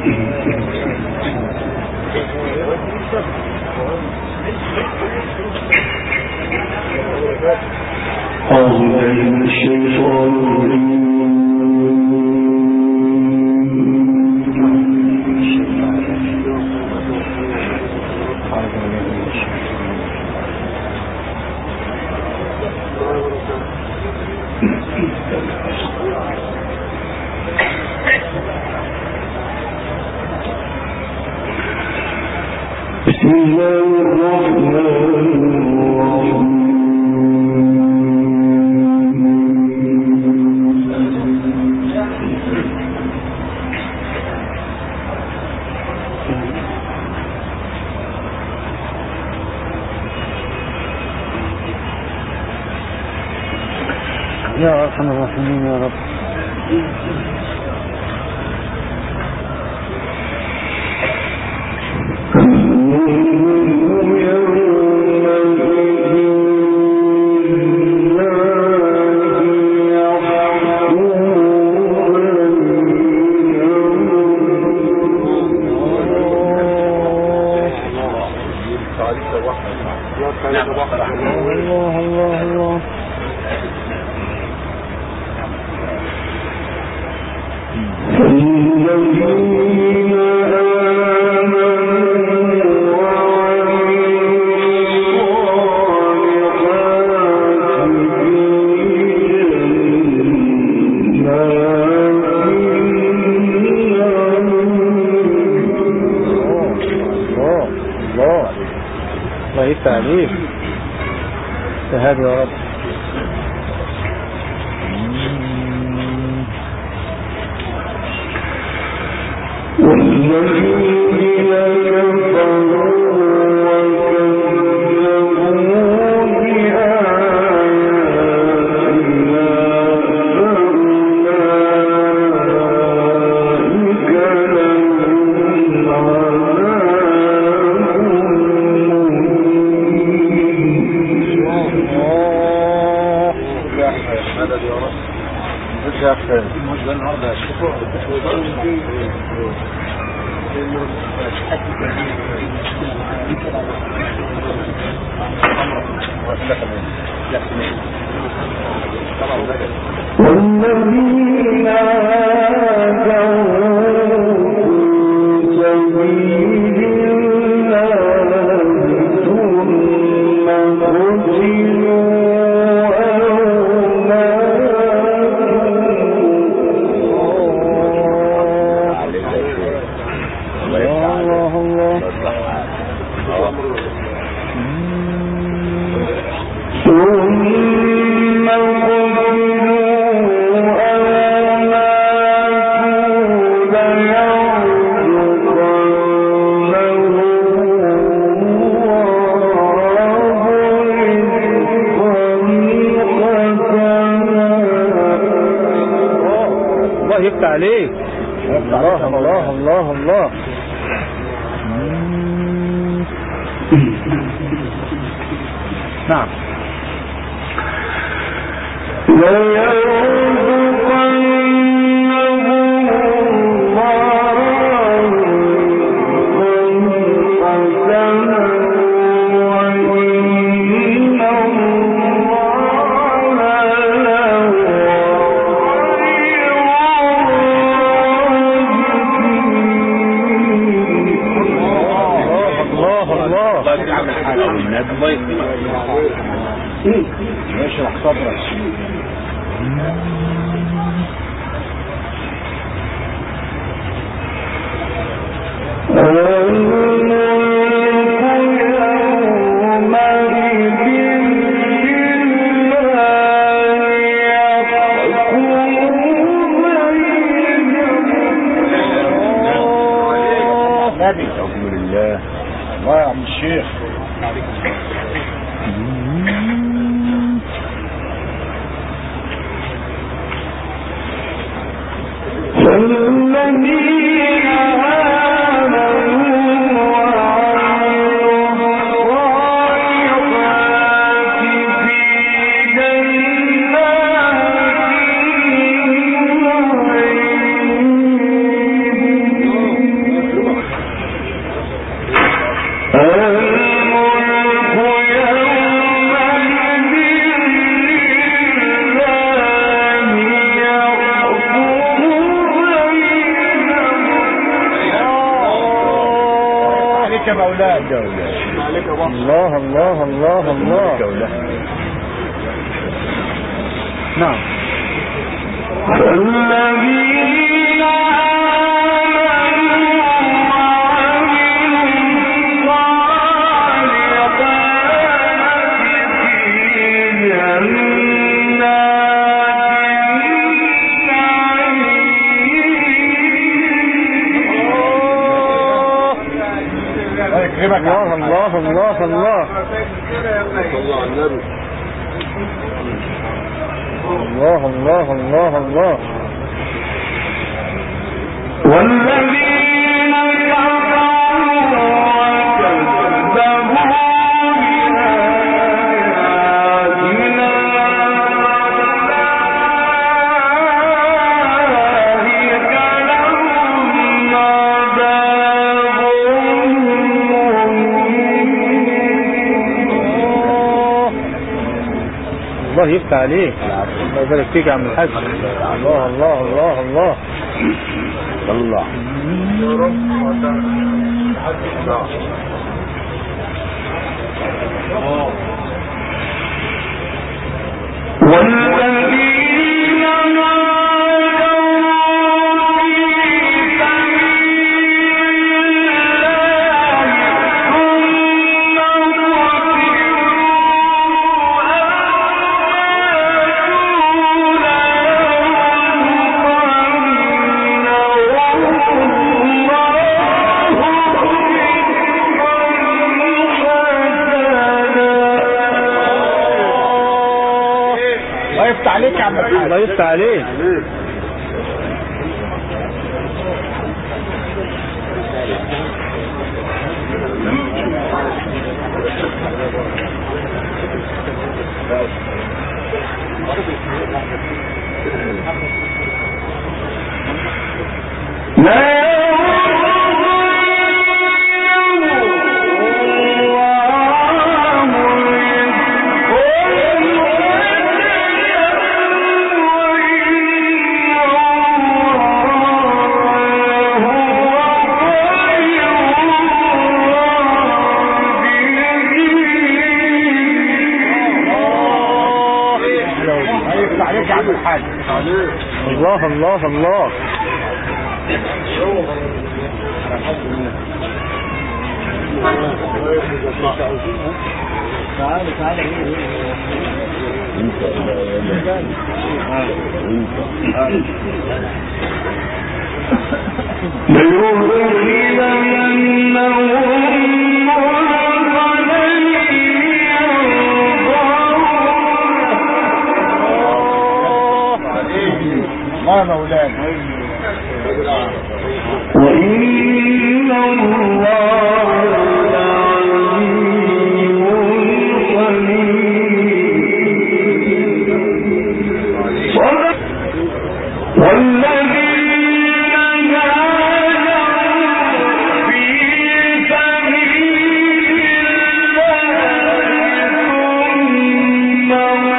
بسم الله الرحمن الرحيم. يا أرحم الراحمين يا رب. الله الله الله. الله يفتح عليك هذا يا رب. يفتح عليك. الله الله الله الله. نعم. اشرح صدرك. الحمد لله. الله يا عم الشيخ. مولانا. الله الله الله الله. نعم. الذين الله الله الله الله. الله الله الله الله. والذين كفروا وكذبوا بآياتنا أولئك لهم عذاب الله يفتح عليك. الله يبارك فيك يا عم الحاج. الله الله الله الله. الله. والذين عليك يا عم الحاج. الله يفتح عليك. الله الله الله. تعالى تعالى. ما مولانا. وإن الله لعليم خبير. والذين جاهدوا في سبيل الله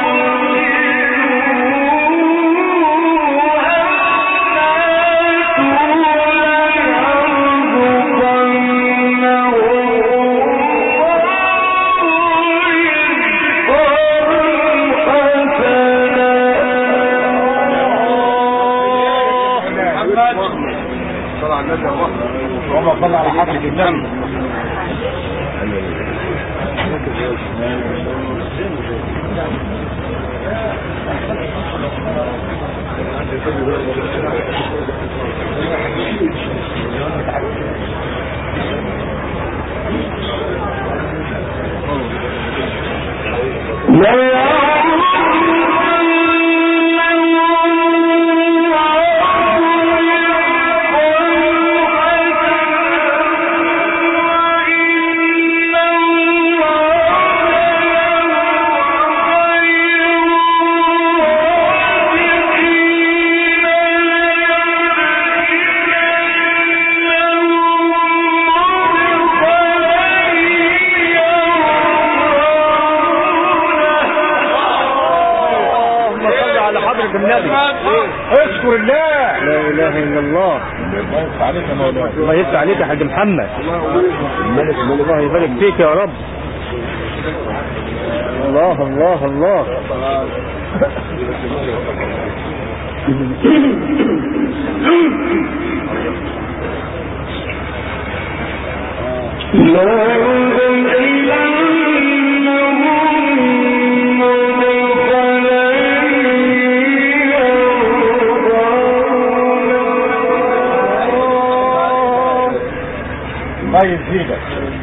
اللهم صل على حضرة النبي. حضرة النبي اذكر الله. لا اله الا الله. الله يفتح عليك يا حاج محمد. الله يبارك فيك يا رب. الله الله الله. ما يزيدك.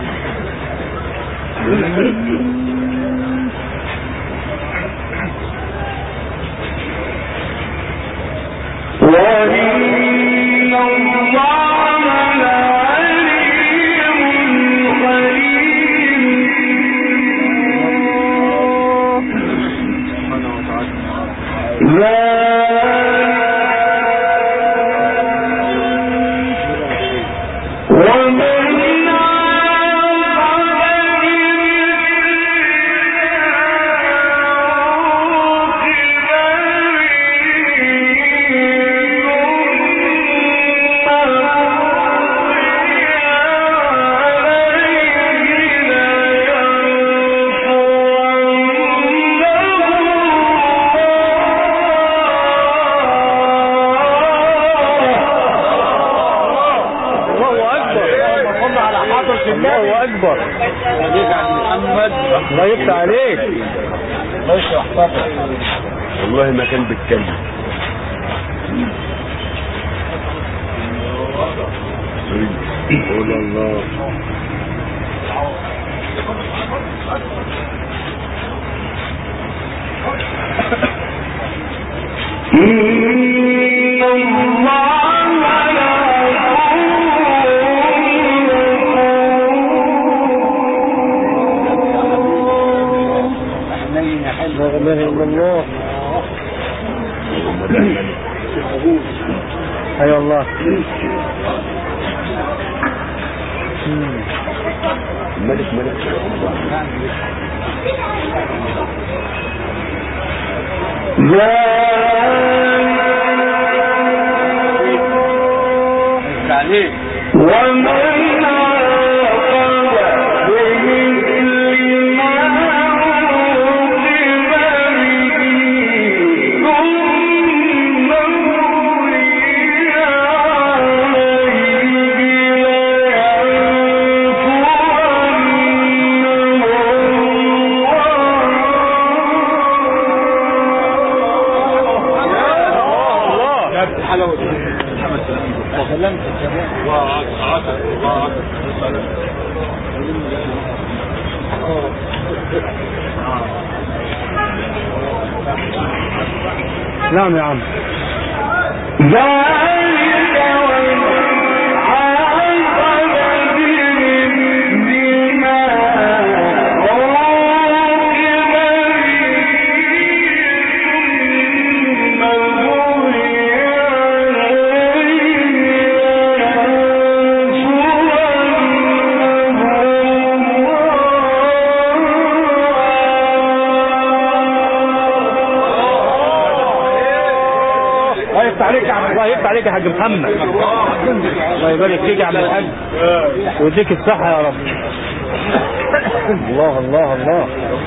الله اكبر. الله يفتح عليك. الله يشرح صدرك. والله ما كان بيتكلم. قول الله. لا اله الا الله. اي والله. ملك ملك. عليك. نعم يا عم. الله يفتح عليك يا حاج محمد. الله يبارك فيك يا عم الحاج ويديك الصحة يا رب. الله الله الله.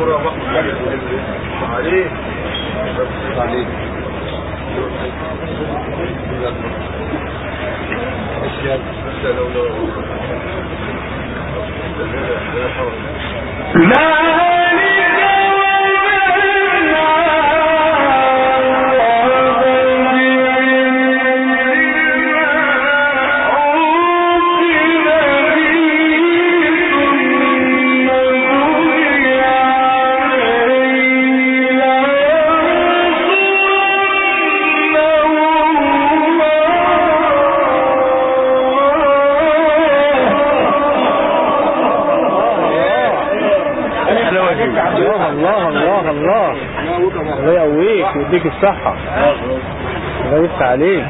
الله الله الله. الله يقويك ويديك الصحة. الله يفتح عليك.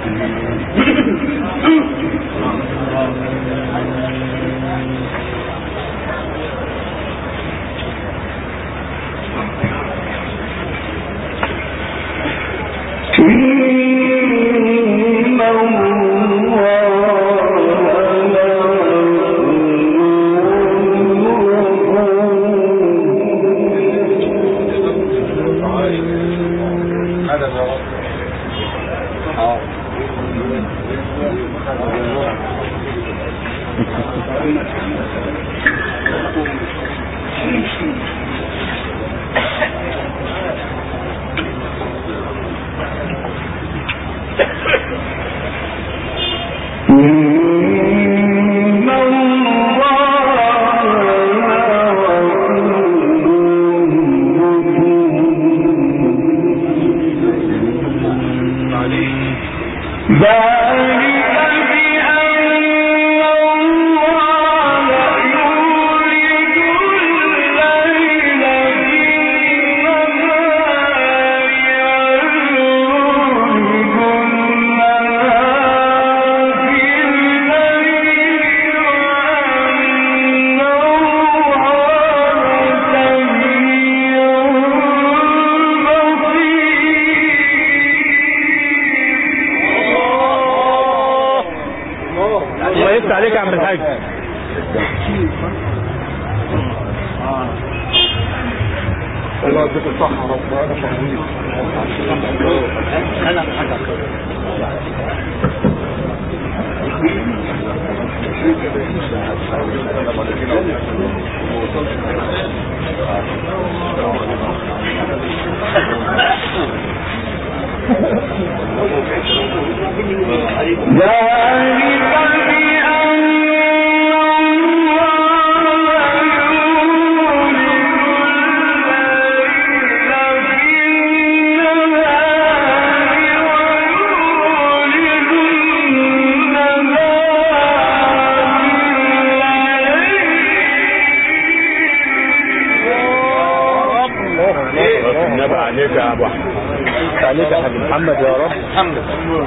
عليك يا عم الحاج. الله يديك الصحة رب. انا شهيد. انا حاجة عليك يا ابو احمد. عليك يا حاج محمد يا رب. محمد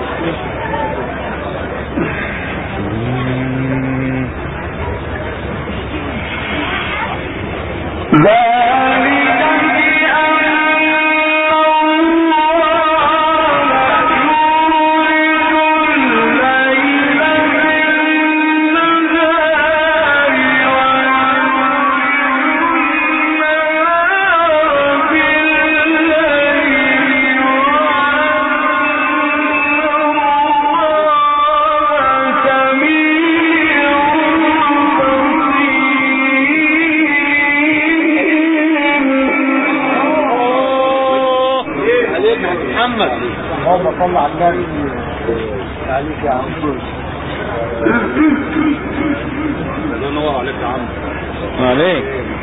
اللهم صل على النبي. عليك يا عم. الله ينور عليك يا عم. عليك.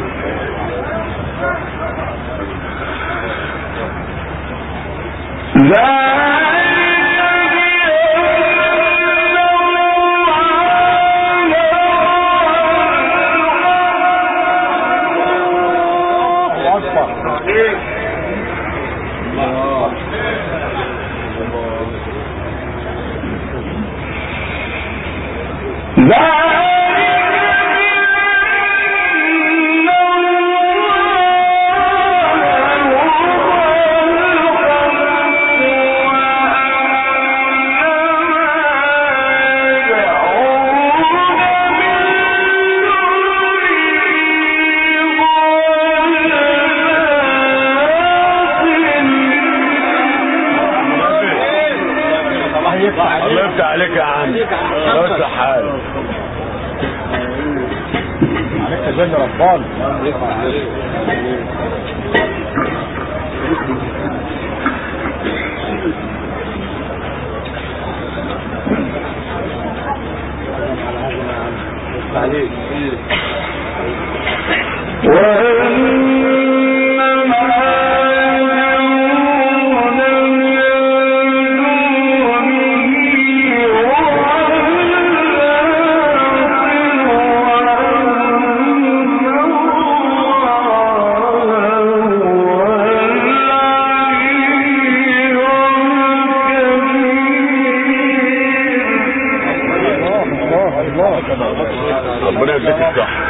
الله يفتح عليك يا عم. الله يفتح حالك. عليك تجني ربان. عليك. ربنا يديك الصحة.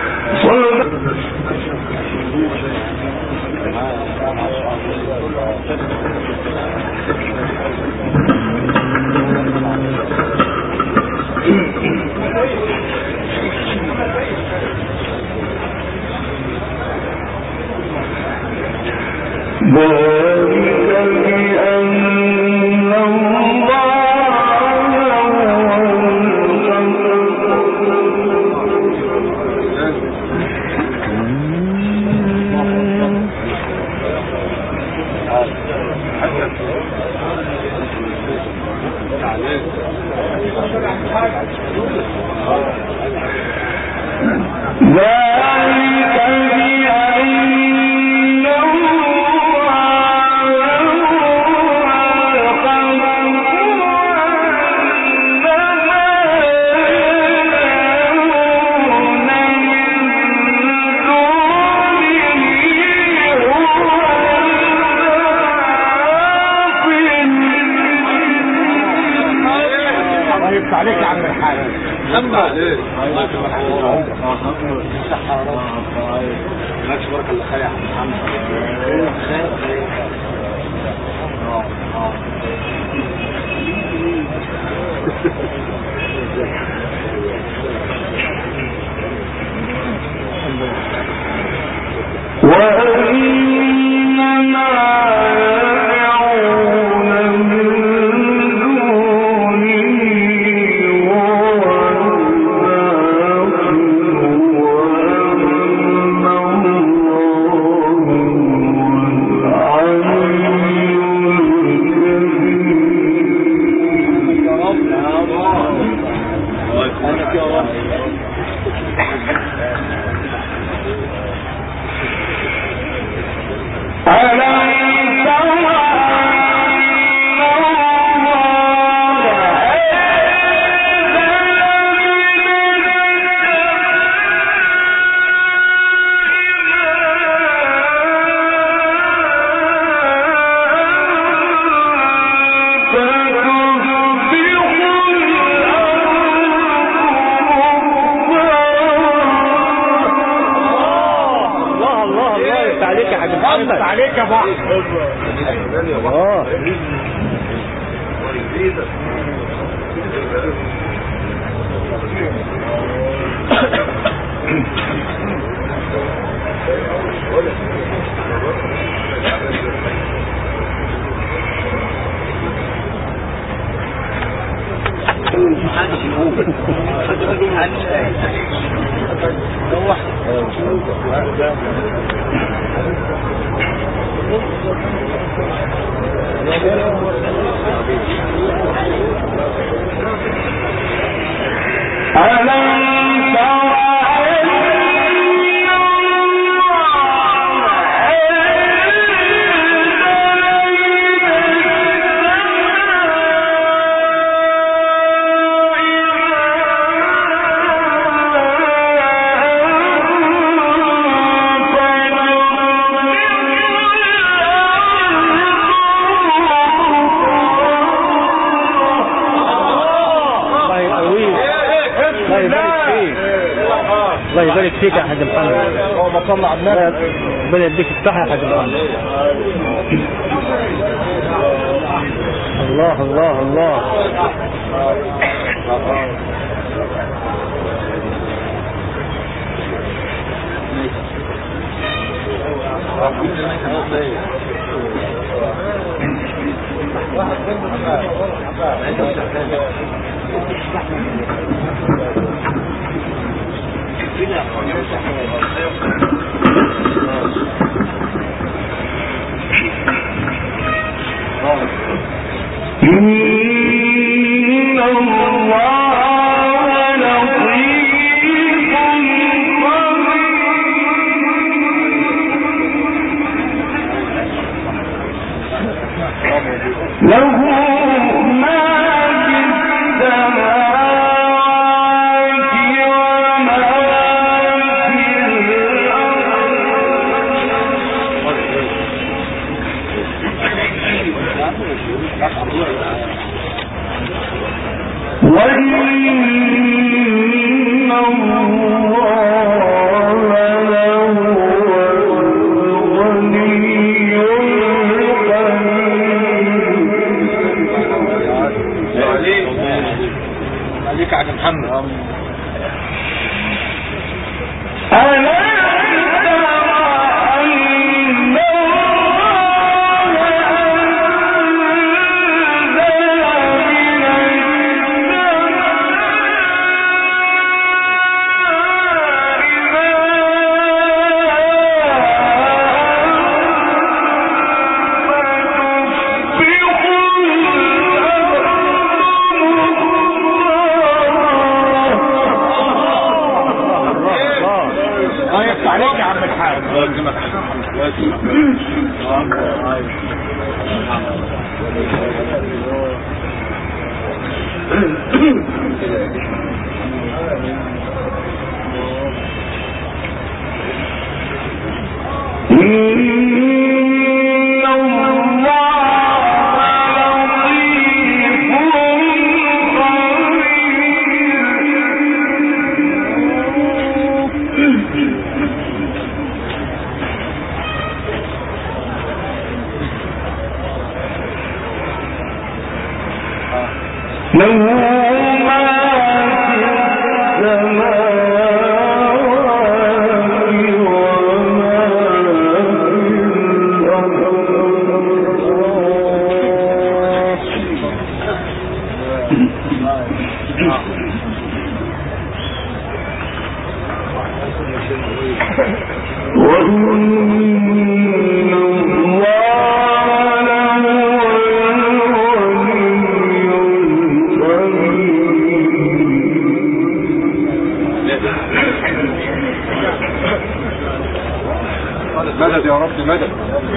عليك يا عم الحاج. الحمد لله. ماكش بارك الله خير يا عم محمد. وإنما عليك يا بحر. الله يبارك فيك يا حاج محمد. اللهم صل على النبي. ربنا يديك الصحة يا حاج محمد. الله الله الله. مدد يا رب مدد.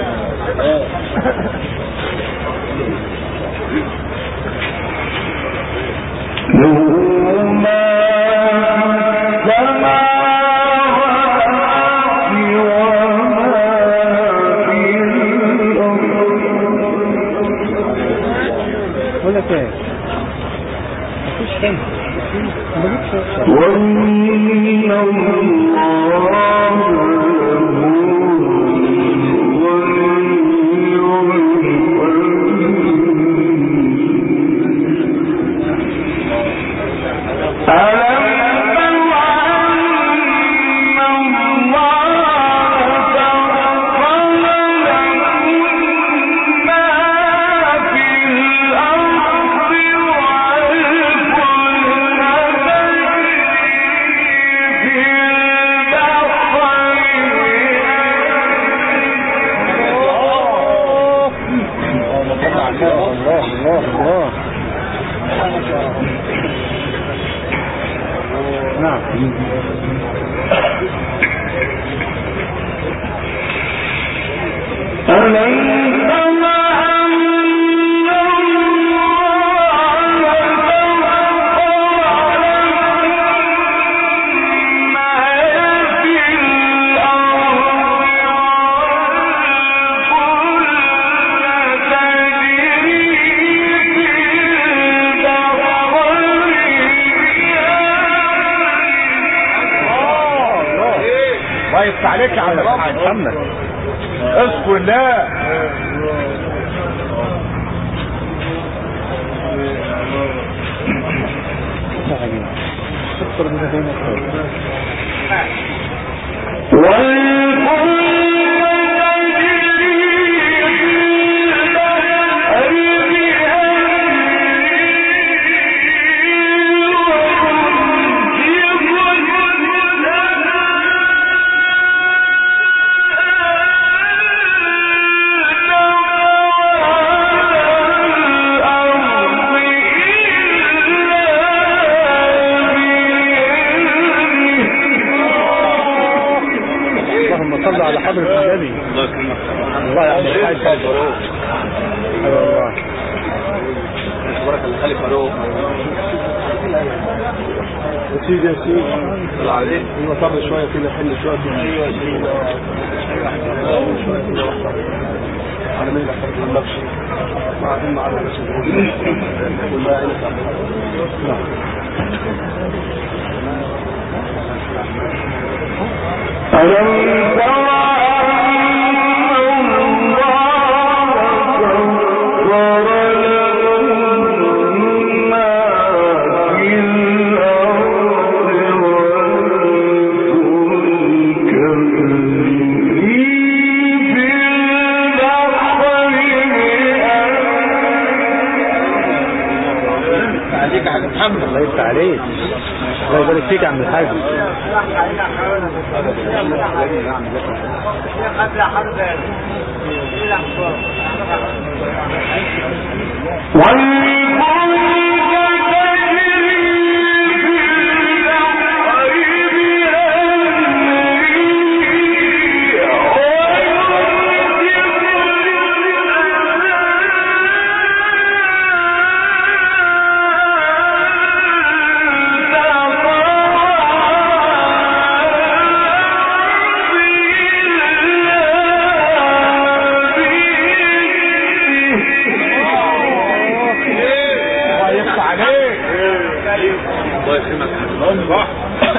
عليك يا عم محمد اذكر الله. صلى على حضرة النبي. الله يعمل الحاج. ايوه والله. بارك الله خليك فاروق. يا سيدي يا سيدي. الله عليك. ايوه صبر شويه كده حل شويه كده. ايوه يا سيدي. على مين احنا ما نمشي. بعدين مع الرسول. والله يعينك يا عم. نعم. ألم ترى الله يفتح عليك. الله يبارك فيك يا عم الحاج. الله يكرمك صح.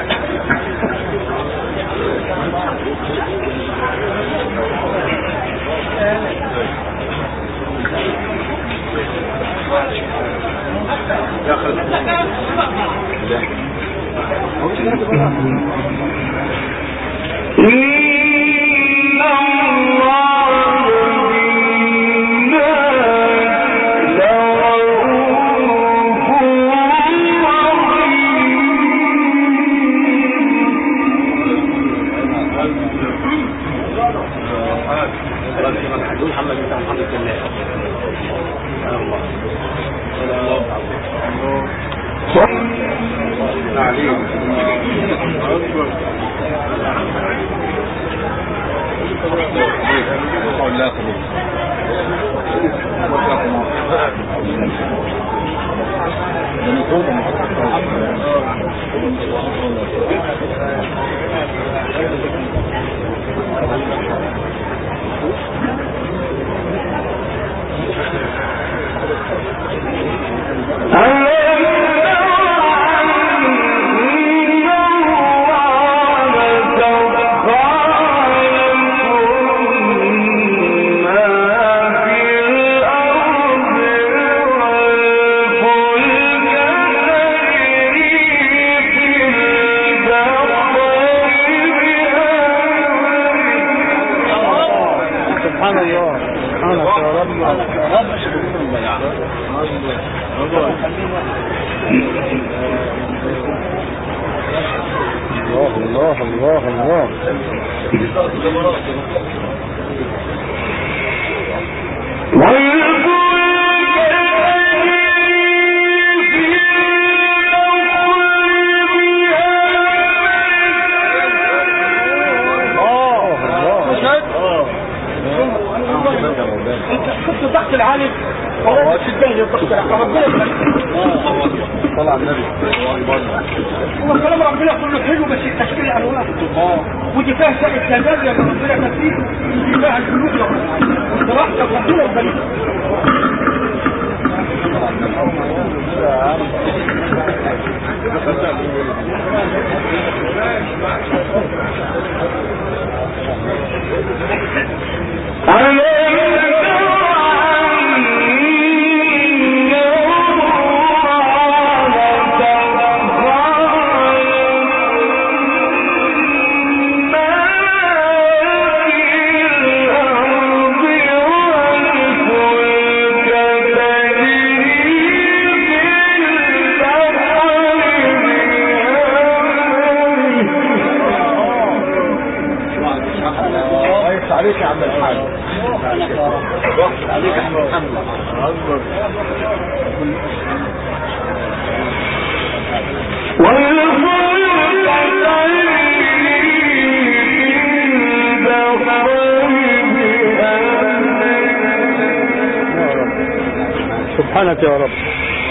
تحت العالم طلع النبي هو كلام ربنا كله حلو بس التشكيل انواع ودي فيها شيء التجارب يا ربنا كتير ودي فيها الفلوس وصراحه ربنا وبلد عليك يا عم الحاج عليك يا عم محمد سبحانك يا رب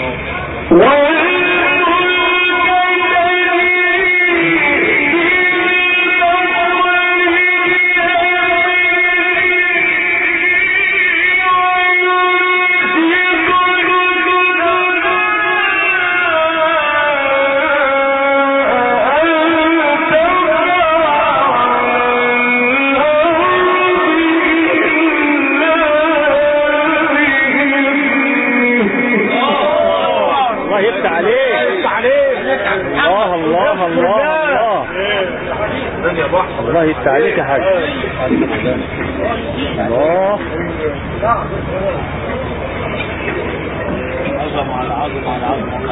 الله يفتح عليك يا حاج الله عظم على عظم على عظم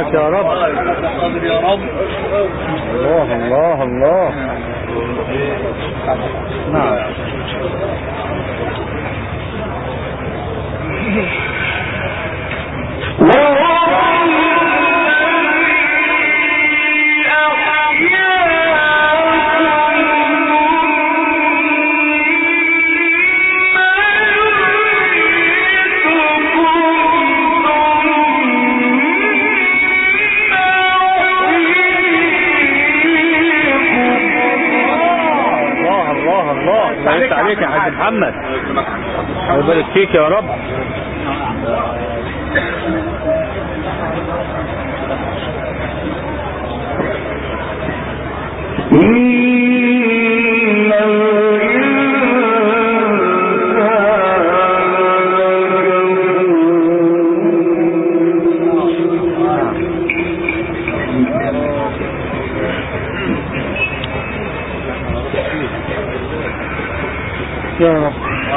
يا رب. قادر يا رب. الله الله الله. نعم. سعيد عليك يا حاج محمد. يبارك فيك يا رب. يا رب.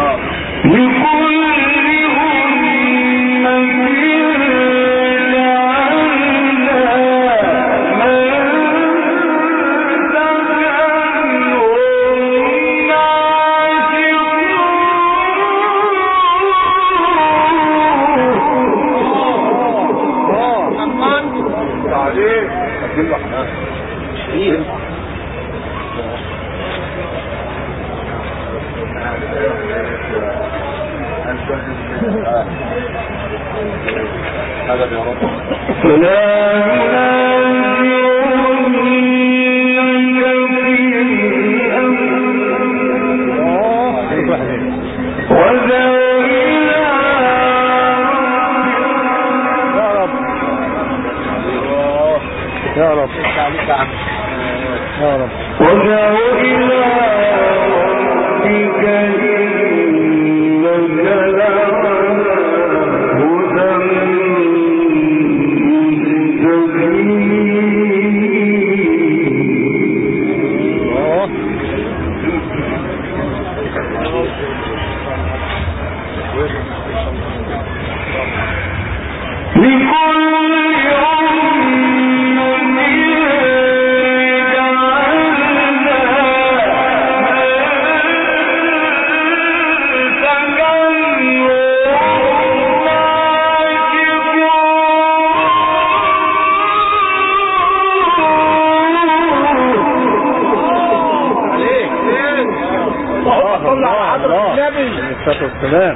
والسلام.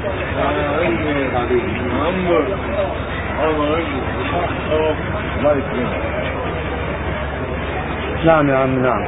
نعم يا عم. نعم.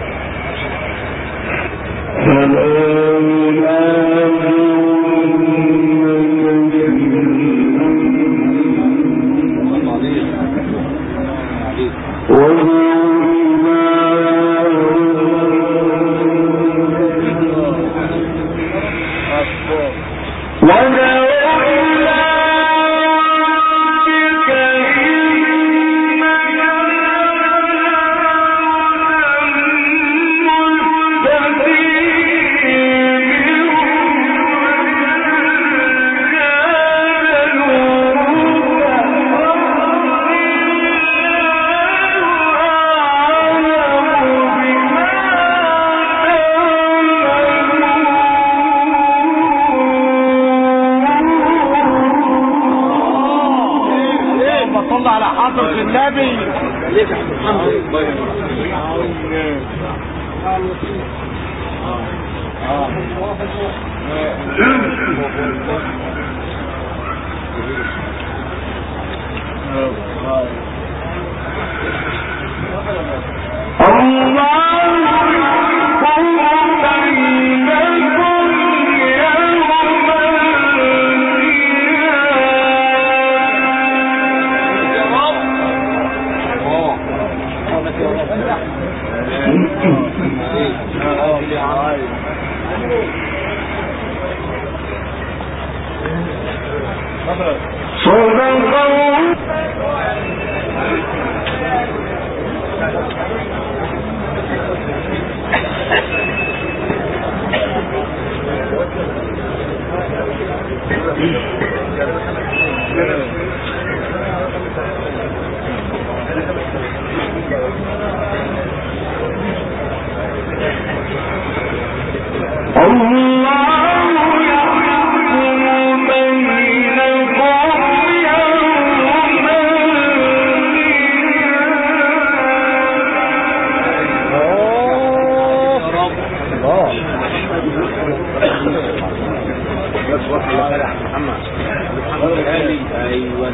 ايوه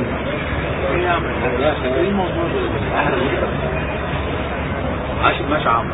ايه الموضوع ده؟ عاشر ماشي عمرو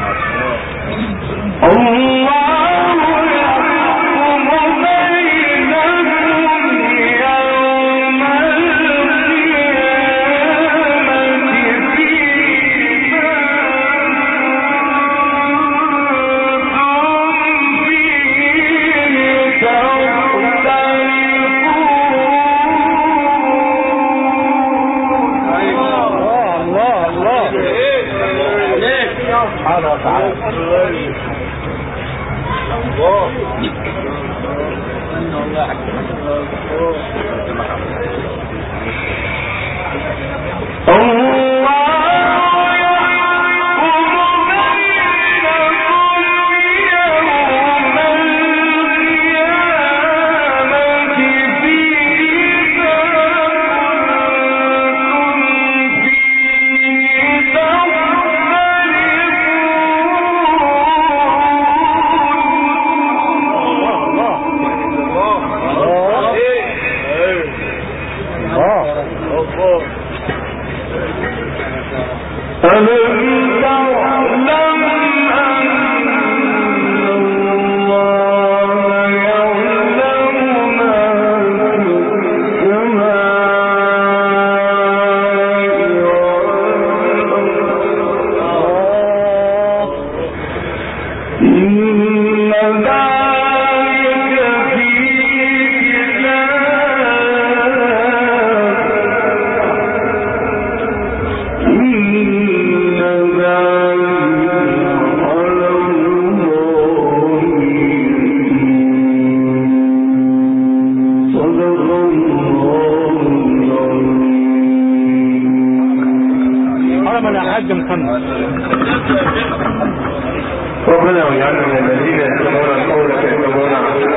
ربنا ويجعلنا من الذين يستمعون القول فيتبعون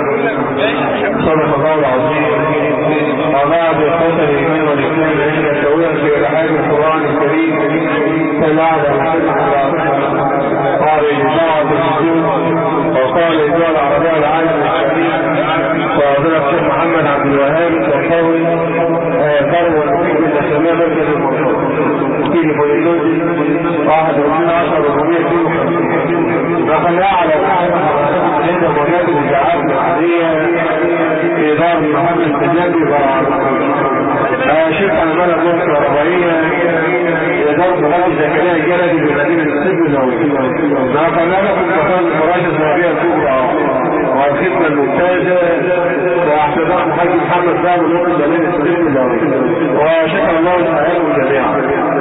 احسنه. صدق الله العظيم. وبعد اخوة الايمان والاسلام عند سويا في رحاب القران الكريم سمعنا قال اجماع السجود وقال اجماع العربيه العالم الكريم وفضيلة الشيخ محمد عبد الوهاب وقول ثروه من اسماء مركز المنصور في بوليدوزي 21/452 وقد اعلن عند منادي الاذاعات العاديه في دار محمد التجدي شركه المال النصر الرباعيه اداره مهندس زكريا الجلدي بمدينه السجن النووي. نقلنا لكم مقال الفراشه الذهبيه الكبرى والخدمه الممتازه واحتضان محمد باب الوطن بمدينه السجن النووي وشكر الله تعالى جميعا.